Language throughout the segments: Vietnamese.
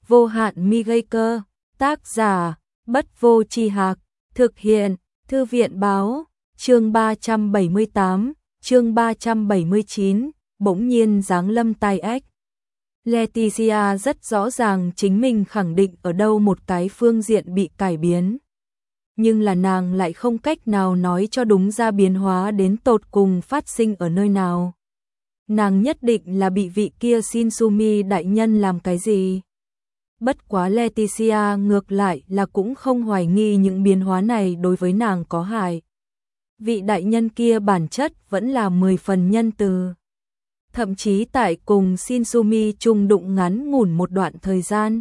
vô hạn mi gây cơ, tác giả, Bất Vô Tri Hạc, thực hiện, Thư viện báo, chương 378, chương 379, bỗng nhiên giáng lâm tai ách. Leticia rất rõ ràng chính mình khẳng định ở đâu một cái phương diện bị cải biến. Nhưng là nàng lại không cách nào nói cho đúng ra biến hóa đến tột cùng phát sinh ở nơi nào. Nàng nhất định là bị vị kia Shinsumi đại nhân làm cái gì. Bất quá Leticia ngược lại là cũng không hoài nghi những biến hóa này đối với nàng có hại. Vị đại nhân kia bản chất vẫn là 10 phần nhân từ. Thậm chí tại cùng Shinsumi chung đụng ngắn ngủn một đoạn thời gian,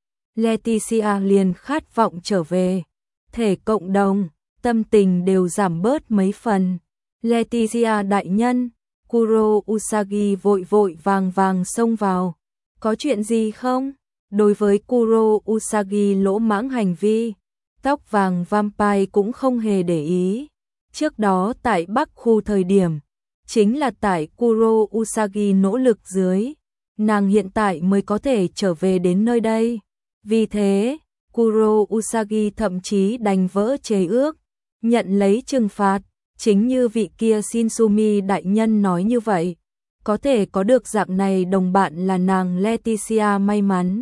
Leticia liền khát vọng trở về. Thể cộng đồng, tâm tình đều giảm bớt mấy phần. Leticia đại nhân, Kuro Usagi vội vội vàng vàng xông vào. Có chuyện gì không? Đối với Kuro Usagi lỗ mãng hành vi, tóc vàng vampire cũng không hề để ý. Trước đó tại Bắc khu thời điểm, chính là tại Kuro Usagi nỗ lực dưới, nàng hiện tại mới có thể trở về đến nơi đây. Vì thế, Kuro Usagi thậm chí đành vỡ chế ước, nhận lấy trừng phạt, chính như vị kia Shinsumi đại nhân nói như vậy. Có thể có được dạng này đồng bạn là nàng Leticia may mắn.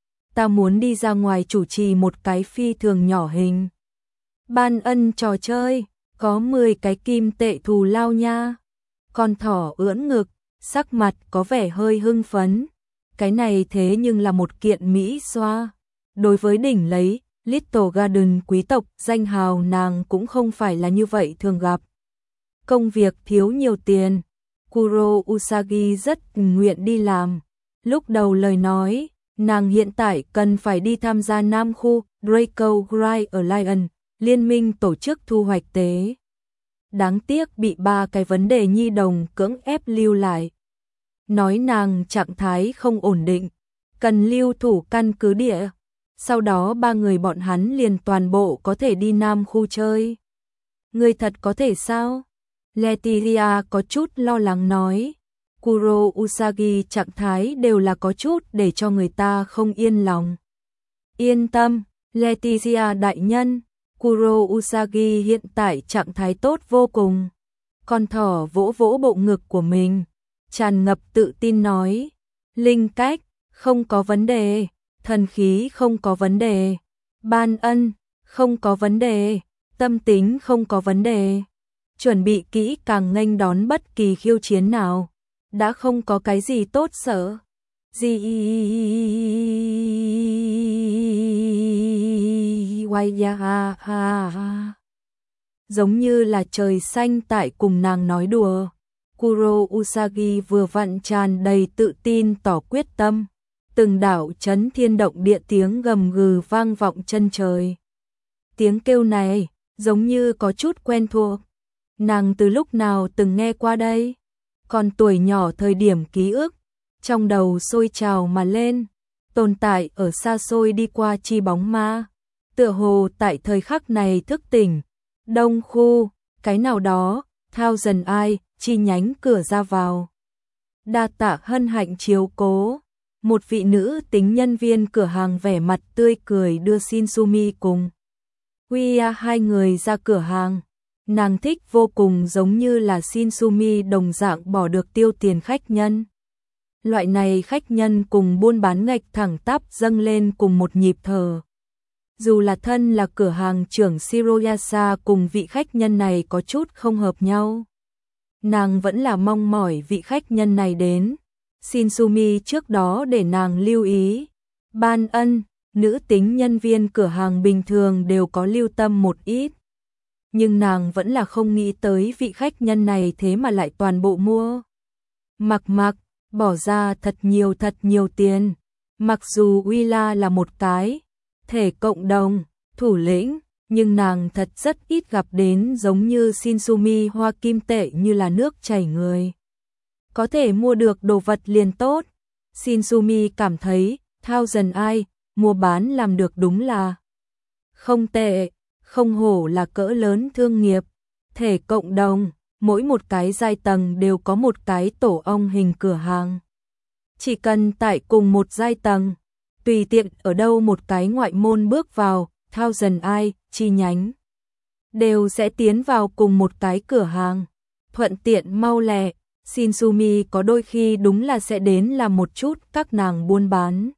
Ta muốn đi ra ngoài chủ trì một cái phi thường nhỏ hình ban ân trò chơi, có 10 cái kim tệ thù lao nha. Con thỏ ưỡn ngực, sắc mặt có vẻ hơi hưng phấn. Cái này thế nhưng là một kiện mỹ xoa. Đối với đỉnh lấy Little Garden quý tộc danh hào nàng cũng không phải là như vậy thường gặp. Công việc thiếu nhiều tiền, Kuro Usagi rất nguyện đi làm. Lúc đầu lời nói, nàng hiện tại cần phải đi tham gia Nam khu Draco Gray Alliance, liên minh tổ chức thu hoạch tế. Đáng tiếc bị 3 cái vấn đề nhi đồng cưỡng ép lưu lại. Nói nàng trạng thái không ổn định, cần lưu thủ căn cứ địa. Sau đó 3 người bọn hắn liền toàn bộ có thể đi Nam khu chơi. Người thật có thể sao? Leticia có chút lo lắng nói. Kuro Usagi trạng thái đều là có chút để cho người ta không yên lòng. Yên tâm, Leticia đại nhân, Kuro Usagi hiện tại trạng thái tốt vô cùng. Con thỏ vỗ vỗ bộ ngực của mình, tràn ngập tự tin nói. Linh cách, không có vấn đề. Thần khí không có vấn đề. Ban ân, không có vấn đề. Tâm tính không có vấn đề. Chuẩn bị kỹ càng nghênh đón bất kỳ khiêu chiến nào. Đã không có cái gì tốt sợ. Gì giống như là trời xanh tại cùng nàng nói đùa. Kuro Usagi vừa vặn tràn đầy tự tin tỏ quyết tâm. Từng đạo chấn thiên động địa tiếng gầm gừ vang vọng chân trời. Tiếng kêu này giống như có chút quen thuộc. Nàng từ lúc nào từng nghe qua đây? Còn tuổi nhỏ thời điểm ký ức, trong đầu sôi trào mà lên, tồn tại ở xa xôi đi qua chi bóng ma. Tựa hồ tại thời khắc này thức tỉnh, Đông khu, cái nào đó, thao dần ai, chi nhánh cửa ra vào. Đa tạ hân hạnh chiếu cố. Một vị nữ tính nhân viên cửa hàng vẻ mặt tươi cười đưa Shinsumi cùng Huya hai người ra cửa hàng. Nàng thích vô cùng giống như là Shinsumi đồng dạng bỏ được tiêu tiền khách nhân. Loại này khách nhân cùng buôn bán ngạch thẳng tắp dâng lên cùng một nhịp thở. Dù là thân là cửa hàng trưởng Shiroyasa cùng vị khách nhân này có chút không hợp nhau, nàng vẫn là mong mỏi vị khách nhân này đến. Shinsumi trước đó để nàng lưu ý. Ban ân, nữ tính nhân viên cửa hàng bình thường đều có lưu tâm một ít. Nhưng nàng vẫn là không nghĩ tới vị khách nhân này thế mà lại toàn bộ mua. Mặc, bỏ ra thật nhiều tiền. Mặc dù Willa là một cái thể cộng đồng, thủ lĩnh, nhưng nàng thật rất ít gặp đến giống như Shinsumi hoa kim tệ như là nước chảy người. Có thể mua được đồ vật liền tốt. Shinsumi cảm thấy thao dần ai, mua bán làm được đúng là không tệ, không hổ là cỡ lớn thương nghiệp. Thể cộng đồng, mỗi một cái giai tầng đều có một cái tổ ong hình cửa hàng. Chỉ cần tại cùng một giai tầng, Tùy tiện ở đâu một cái ngoại môn bước vào, Thousand Eye chi nhánh đều sẽ tiến vào cùng một cái cửa hàng, thuận tiện mau lẹ. Shinsumi có đôi khi đúng là sẽ đến làm một chút các nàng buôn bán.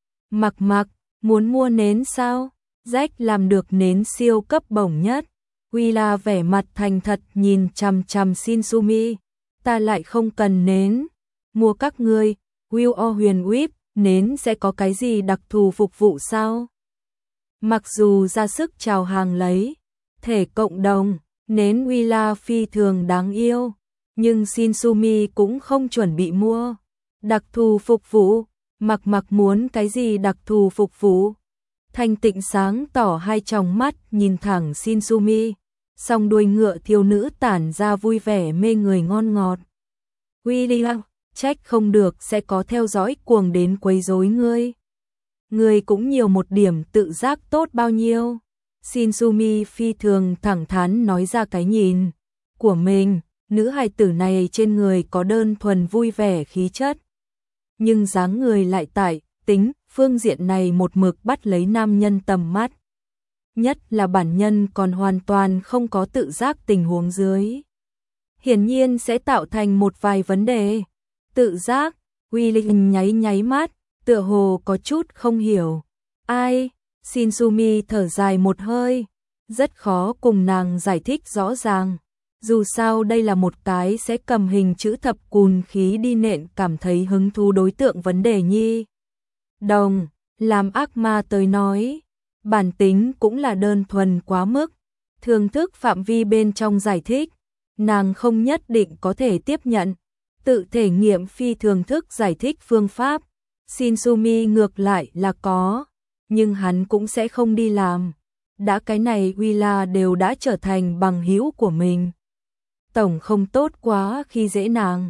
Mặc, muốn mua nến sao? Jack làm được nến siêu cấp bổng nhất. Willa vẻ mặt thành thật nhìn chằm chằm Shinsumi. Ta lại không cần nến. Mua các ngươi. Will O Huyền Whip, nến sẽ có cái gì đặc thù phục vụ sao? Mặc dù ra sức chào hàng lấy thể cộng đồng, nến Willa phi thường đáng yêu, nhưng Shinsumi cũng không chuẩn bị mua. Đặc thù phục vụ, mặc muốn cái gì đặc thù phục vụ? Thanh Tịnh sáng tỏ hai tròng mắt nhìn thẳng Shinsumi, song đuôi ngựa thiếu nữ tản ra vui vẻ mê người ngon ngọt. William, trách không được sẽ có theo dõi cuồng đến quấy rối ngươi. Ngươi cũng nhiều một điểm tự giác tốt bao nhiêu. Shinsumi phi thường thẳng thắn nói ra cái nhìn của mình. Nữ hài tử này trên người có đơn thuần vui vẻ khí chất, nhưng dáng người lại tại tính phương diện này một mực bắt lấy nam nhân tầm mắt. Nhất là bản nhân còn hoàn toàn không có tự giác tình huống dưới, hiển nhiên sẽ tạo thành một vài vấn đề. Tự giác, William nháy mắt, tựa hồ có chút không hiểu. Ai? Shinsumi thở dài một hơi, rất khó cùng nàng giải thích rõ ràng. Dù sao đây là một cái sẽ cầm hình chữ thập cùn khí đi nện cảm thấy hứng thú đối tượng vấn đề nhi. Đồng, làm ác ma tới nói, bản tính cũng là đơn thuần quá mức, thưởng thức phạm vi bên trong giải thích, nàng không nhất định có thể tiếp nhận. Tự thể nghiệm phi thường thức giải thích phương pháp, Shinsumi ngược lại là có, nhưng hắn cũng sẽ không đi làm. Đã cái này Willa đều đã trở thành bằng hữu của mình. Tổng không tốt quá khi dễ nàng.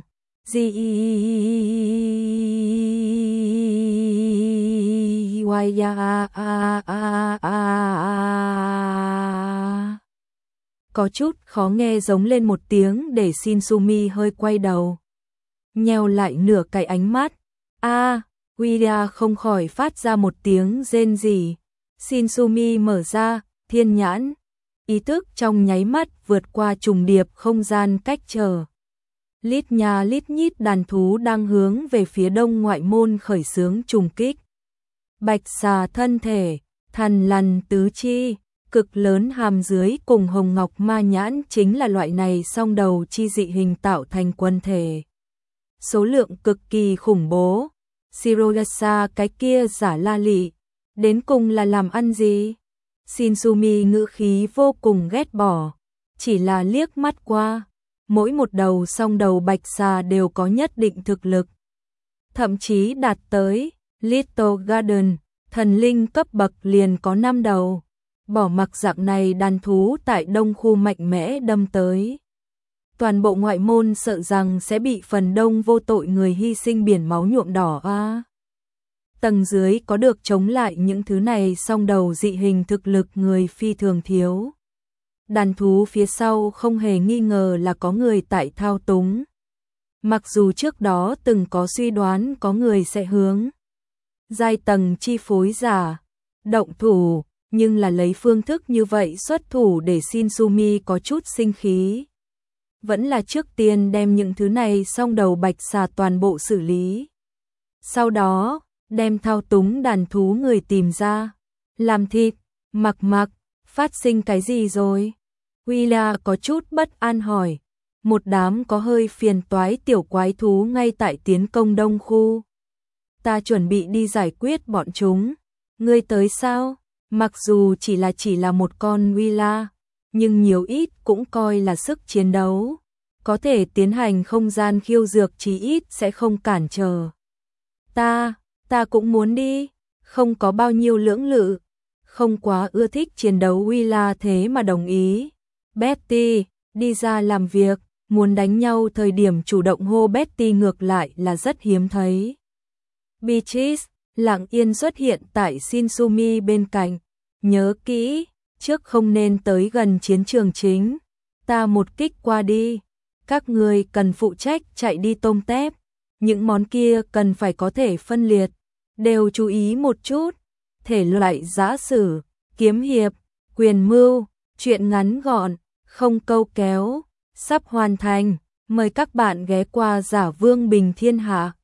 Có chút khó nghe giống lên một tiếng để Shinsumi hơi quay đầu, nheo lại nửa cái ánh mắt. Willa không khỏi phát ra một tiếng rên rỉ. Shinsumi mở ra thiên nhãn, ý thức trong nháy mắt vượt qua trùng điệp không gian cách trở. Lít nhà lít nhít đàn thú đang hướng về phía đông ngoại môn khởi xướng trùng kích. Bạch xà thân thể, thằn lằn tứ chi, cực lớn hàm dưới cùng hồng ngọc ma nhãn chính là loại này song đầu chi dị hình tạo thành quân thể. Số lượng cực kỳ khủng bố. Shirogasa cái kia giả la lị, đến cùng là làm ăn gì? Shinsumi ngữ khí vô cùng ghét bỏ, chỉ là liếc mắt qua, mỗi một đầu song đầu bạch xà đều có nhất định thực lực. Thậm chí đạt tới Little Garden, thần linh cấp bậc liền có 5 đầu. Bỏ mặc dạng này đàn thú tại đông khu mạnh mẽ đâm tới. Toàn bộ ngoại môn sợ rằng sẽ bị phần đông vô tội người hy sinh biển máu nhuộm đỏ Tầng dưới có được chống lại những thứ này song đầu dị hình thực lực người phi thường thiếu. Đàn thú phía sau không hề nghi ngờ là có người tại thao túng. Mặc dù trước đó từng có suy đoán có người sẽ hướng giai tầng chi phối giả động thủ, nhưng là lấy phương thức như vậy xuất thủ để Shinsumi có chút sinh khí. Vẫn là trước tiên đem những thứ này song đầu bạch xà toàn bộ xử lý. Sau đó, đem thao túng đàn thú người tìm ra, làm thịt. Mặc, phát sinh cái gì rồi? Willa có chút bất an hỏi. Một đám có hơi phiền toái tiểu quái thú ngay tại tiến công đông khu. Ta chuẩn bị đi giải quyết bọn chúng. Ngươi tới sao? Mặc dù chỉ là một con Willa, nhưng nhiều ít cũng coi là sức chiến đấu. Có thể tiến hành không gian khiêu dược chí ít sẽ không cản trở. Ta cũng muốn đi, không có bao nhiêu lưỡng lự, không quá ưa thích chiến đấu Willa thế mà đồng ý. Betty, đi ra làm việc, muốn đánh nhau thời điểm chủ động hô Betty ngược lại là rất hiếm thấy. Beatrice, lặng yên xuất hiện tại Shinsumi bên cạnh, nhớ kỹ, trước không nên tới gần chiến trường chính, ta một kích qua đi, các người cần phụ trách chạy đi tôm tép, những món kia cần phải có thể phân liệt. đều chú ý một chút. Thể loại giã sử, kiếm hiệp, quyền mưu, truyện ngắn gọn, không câu kéo, sắp hoàn thành. Mời các bạn ghé qua Giả Vương Bình Thiên Hạ.